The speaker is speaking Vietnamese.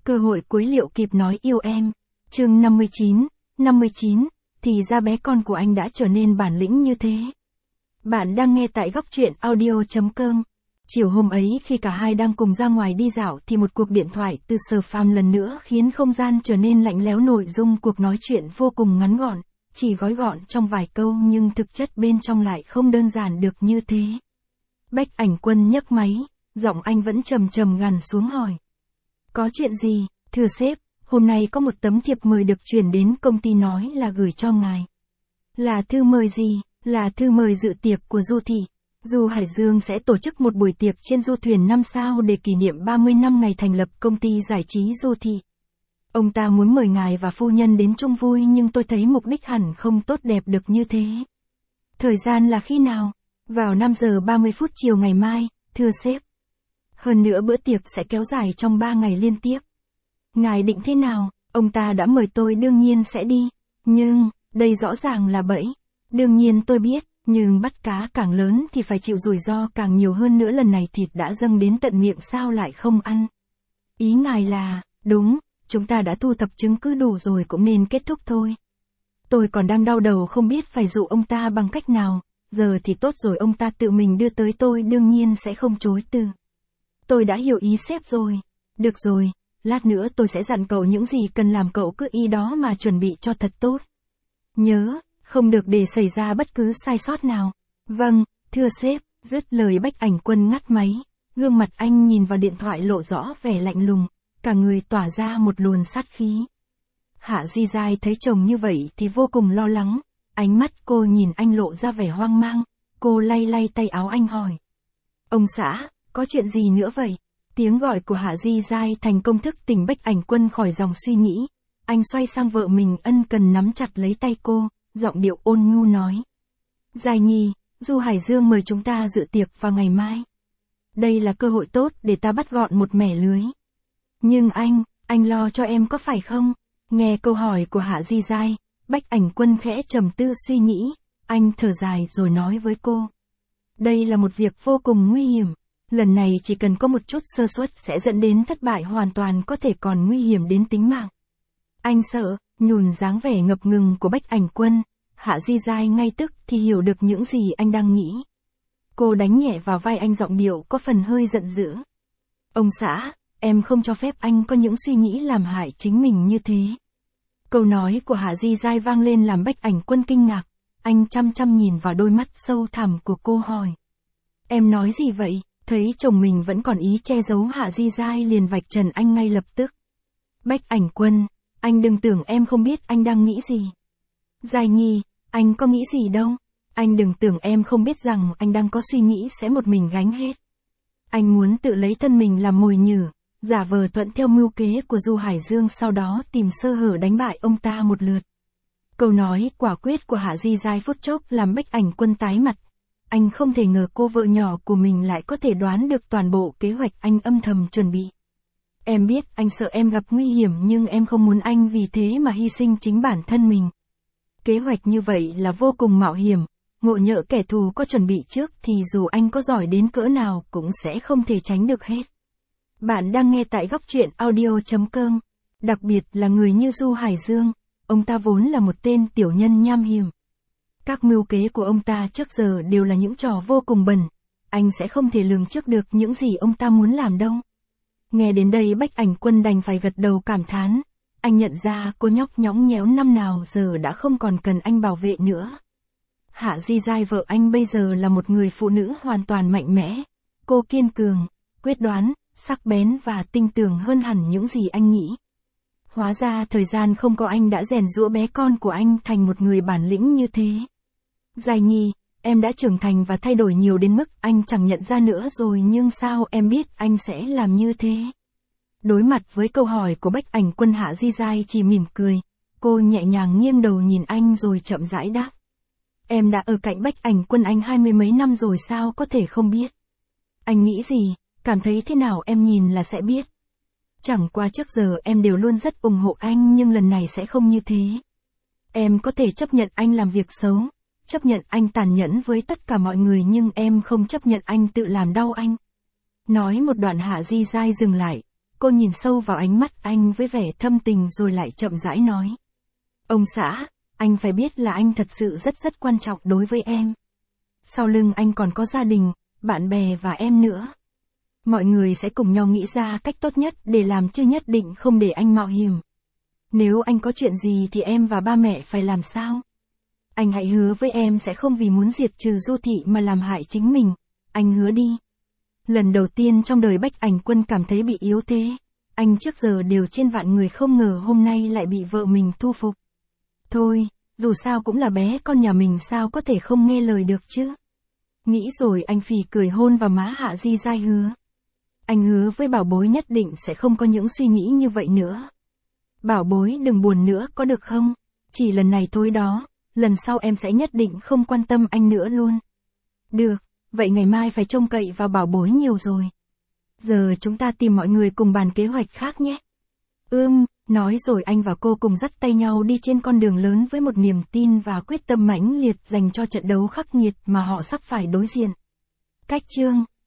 Cơ hội cuối liệu kịp nói yêu em. Chương 59, thì ra bé con của anh đã trở nên bản lĩnh như thế. Bạn đang nghe tại góc truyện audio.com. Chiều hôm ấy khi cả hai đang cùng ra ngoài đi dạo thì một cuộc điện thoại từ Sở Phàm lần nữa khiến không gian trở nên lạnh lẽo. Nội dung cuộc nói chuyện vô cùng ngắn gọn, chỉ gói gọn trong vài câu nhưng thực chất bên trong lại không đơn giản được như thế. Bách Ảnh Quân nhấc máy, giọng anh vẫn trầm trầm gằn xuống hỏi. Có chuyện gì, thưa sếp, hôm nay có một tấm thiệp mời được chuyển đến công ty nói là gửi cho ngài. Là thư mời gì? Là thư mời dự tiệc của Du Thị. Du Hải Dương sẽ tổ chức một buổi tiệc trên du thuyền 5 sao để kỷ niệm 30 năm ngày thành lập công ty giải trí Du Thị. Ông ta muốn mời ngài và phu nhân đến chung vui nhưng tôi thấy mục đích hẳn không tốt đẹp được như thế. Thời gian là khi nào? Vào 5 giờ 30 phút chiều ngày mai, thưa sếp. Hơn nữa bữa tiệc sẽ kéo dài trong 3 ngày liên tiếp. Ngài định thế nào? Ông ta đã mời tôi đương nhiên sẽ đi. Nhưng, đây rõ ràng là bẫy. Đương nhiên tôi biết, nhưng bắt cá càng lớn thì phải chịu rủi ro càng nhiều hơn nữa. Lần này thịt đã dâng đến tận miệng sao lại không ăn? Ý ngài là, đúng, chúng ta đã thu thập chứng cứ đủ rồi cũng nên kết thúc thôi. Tôi còn đang đau đầu không biết phải dụ ông ta bằng cách nào. Giờ thì tốt rồi, ông ta tự mình đưa tới tôi đương nhiên sẽ không chối từ. Tôi đã hiểu ý sếp rồi. Được rồi, lát nữa tôi sẽ dặn cậu những gì cần làm, cậu cứ y đó mà chuẩn bị cho thật tốt. Nhớ, không được để xảy ra bất cứ sai sót nào. Vâng, thưa sếp. Dứt lời Bách Ảnh Quân ngắt máy. Gương mặt anh nhìn vào điện thoại lộ rõ vẻ lạnh lùng, cả người tỏa ra một luồng sát khí. Hạ Di Giai thấy chồng như vậy thì vô cùng lo lắng. Ánh mắt cô nhìn anh lộ ra vẻ hoang mang. Cô lay lay tay áo anh hỏi. Ông xã, có chuyện gì nữa vậy? Tiếng gọi của Hạ Di Giai thành công thức tỉnh Bách Ảnh Quân khỏi dòng suy nghĩ. Anh xoay sang vợ mình ân cần nắm chặt lấy tay cô, giọng điệu ôn nhu nói. Giai Nhi, Du Hải Dương mời chúng ta dự tiệc vào ngày mai. Đây là cơ hội tốt để ta bắt gọn một mẻ lưới. Nhưng anh lo cho em có phải không? Nghe câu hỏi của Hạ Di Giai, Bách Ảnh Quân khẽ trầm tư suy nghĩ, anh thở dài rồi nói với cô. Đây là một việc vô cùng nguy hiểm. Lần này chỉ cần có một chút sơ suất sẽ dẫn đến thất bại hoàn toàn, có thể còn nguy hiểm đến tính mạng. Anh sợ, nhùn dáng vẻ ngập ngừng của Bách Ảnh Quân, Hạ Di Giai ngay tức thì hiểu được những gì anh đang nghĩ. Cô đánh nhẹ vào vai anh, giọng điệu có phần hơi giận dữ. Ông xã, em không cho phép anh có những suy nghĩ làm hại chính mình như thế. Câu nói của Hạ Di Giai vang lên làm Bách Ảnh Quân kinh ngạc. Anh chăm chăm nhìn vào đôi mắt sâu thẳm của cô hỏi. Em nói gì vậy? Thấy chồng mình vẫn còn ý che giấu, Hạ Di Giai liền vạch trần anh ngay lập tức. Bách Ảnh Quân, anh đừng tưởng em không biết anh đang nghĩ gì. Giai Nhi, anh có nghĩ gì đâu. Anh đừng tưởng em không biết rằng anh đang có suy nghĩ sẽ một mình gánh hết. Anh muốn tự lấy thân mình làm mồi nhử, giả vờ thuận theo mưu kế của Du Hải Dương, sau đó tìm sơ hở đánh bại ông ta một lượt. Câu nói quả quyết của Hạ Di Giai phút chốc làm Bách Ảnh Quân tái mặt. Anh không thể ngờ cô vợ nhỏ của mình lại có thể đoán được toàn bộ kế hoạch anh âm thầm chuẩn bị. Em biết anh sợ em gặp nguy hiểm nhưng em không muốn anh vì thế mà hy sinh chính bản thân mình. Kế hoạch như vậy là vô cùng mạo hiểm, ngộ nhỡ kẻ thù có chuẩn bị trước thì dù anh có giỏi đến cỡ nào cũng sẽ không thể tránh được hết. Bạn đang nghe tại góc truyện audio.com. Đặc biệt là người như Du Hải Dương, ông ta vốn là một tên tiểu nhân nham hiểm. Các mưu kế của ông ta trước giờ đều là những trò vô cùng bẩn. Anh sẽ không thể lường trước được những gì ông ta muốn làm đâu. Nghe đến đây Bách Ảnh Quân đành phải gật đầu cảm thán. Anh nhận ra cô nhóc nhõng nhẽo năm nào giờ đã không còn cần anh bảo vệ nữa. Hạ Di Giai vợ anh bây giờ là một người phụ nữ hoàn toàn mạnh mẽ. Cô kiên cường, quyết đoán, sắc bén và tinh tường hơn hẳn những gì anh nghĩ. Hóa ra thời gian không có anh đã rèn giũa bé con của anh thành một người bản lĩnh như thế. Giai Nhi, em đã trưởng thành và thay đổi nhiều đến mức anh chẳng nhận ra nữa rồi, nhưng sao em biết anh sẽ làm như thế? Đối mặt với câu hỏi của Bách Ảnh Quân, Hạ Di Giai chỉ mỉm cười. Cô nhẹ nhàng nghiêng đầu nhìn anh rồi chậm rãi đáp. Em đã ở cạnh Bách Ảnh Quân anh 20 mấy năm rồi, sao có thể không biết? Anh nghĩ gì, cảm thấy thế nào em nhìn là sẽ biết. Chẳng qua trước giờ em đều luôn rất ủng hộ anh nhưng lần này sẽ không như thế. Em có thể chấp nhận anh làm việc xấu, chấp nhận anh tàn nhẫn với tất cả mọi người, nhưng em không chấp nhận anh tự làm đau anh. Nói một đoạn Hạ Di Giai dừng lại, Cô nhìn sâu vào ánh mắt anh với vẻ thâm tình rồi lại chậm rãi nói. Ông xã, anh phải biết là anh thật sự rất quan trọng đối với em. Sau lưng anh còn có gia đình, bạn bè và em nữa. Mọi người sẽ cùng nhau nghĩ ra cách tốt nhất để làm chứ nhất định không để anh mạo hiểm. Nếu anh có chuyện gì thì em và ba mẹ phải làm sao? Anh hãy hứa với em sẽ không vì muốn diệt trừ Du Thị mà làm hại chính mình. Anh hứa đi. Lần đầu tiên trong đời Bách Ảnh Quân cảm thấy bị yếu thế. Anh trước giờ đều trên vạn người không ngờ hôm nay lại bị vợ mình thu phục. Thôi, dù sao cũng là bé con nhà mình sao có thể không nghe lời được chứ. Nghĩ rồi anh phì cười hôn vào má Hạ Di Giai hứa. Anh hứa với bảo bối nhất định sẽ không có những suy nghĩ như vậy nữa. Bảo bối đừng buồn nữa có được không? Chỉ lần này thôi đó, lần sau em sẽ nhất định không quan tâm anh nữa luôn. Được, vậy ngày mai phải trông cậy vào bảo bối nhiều rồi. Giờ chúng ta tìm mọi người cùng bàn kế hoạch khác nhé. Nói rồi anh và cô cùng dắt tay nhau đi trên con đường lớn với một niềm tin và quyết tâm mãnh liệt dành cho trận đấu khắc nghiệt mà họ sắp phải đối diện. Cách chương